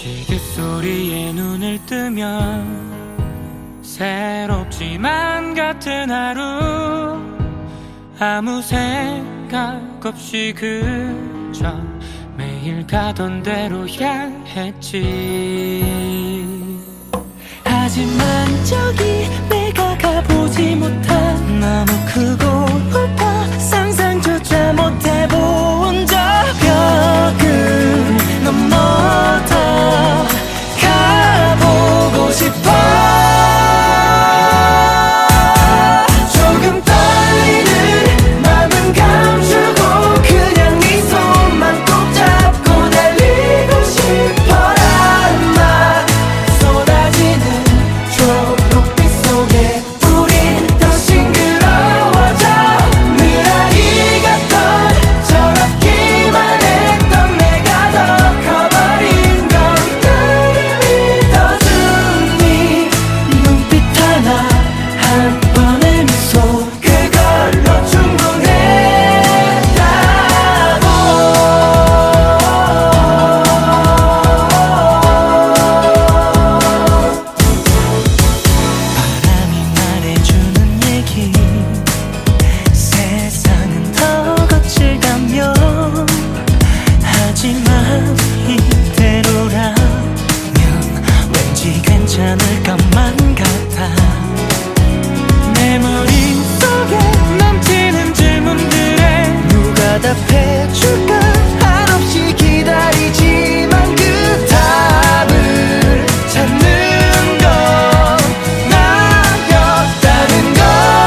시계소리에 눈을 뜨면 새롭지만 같은 하루, 아무 생각 없이 그저 매일 가던 대로 향했지. 하지만 저기 내가 가보지 못한 너무 크고 높아 상상조차 못해본 저 벽을 넘어서 가보고 싶어. 조금 떨리는 맘은 감추고 그냥 네 손만 꼭 잡고 달리고 싶어란 말. 쏟아지는 초록빛 속에 우린 더 싱그러워져. 늘 아이 같던 저렇기만 했던 내가 더 커버린 건 나를 믿어준 네 눈빛 하나, 한 번의 미소, 그걸로 충분했다고. 바람이 말해주는 얘기, 세상은 더 거칠다며. 하지만 이대로라면 왠지 괜찮을 것만 같아. 내 머릿속에 넘치는 질문들에 누가 답해줄까. 한없이 기다리지만 그 답을 찾는 건 나였다는 걸.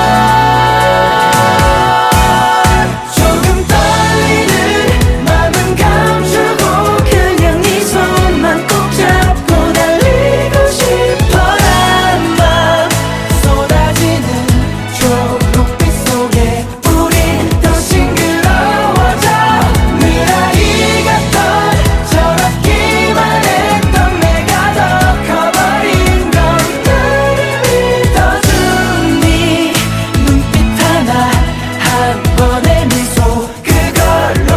조금 떨리는 맘은 감추고 그냥 네 손만 꼭 잡고 달리고 싶어란 맘. 쏟아지는 초록빛 속에 우린 더 싱그러워져. 늘 아이 같던 저렇기만 했던 내가 더 커버린 건 나를 믿어준 네 눈빛 하나, 한 번의 미소, 그걸로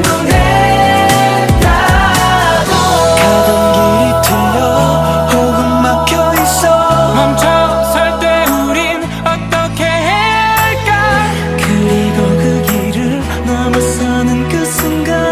충분했다고. 가던 길이 틀려 혹은 막혀있어 멈춰설 때 우린 어떻게 해야 할까. 그리고 그 길을 넘어서는 그 순간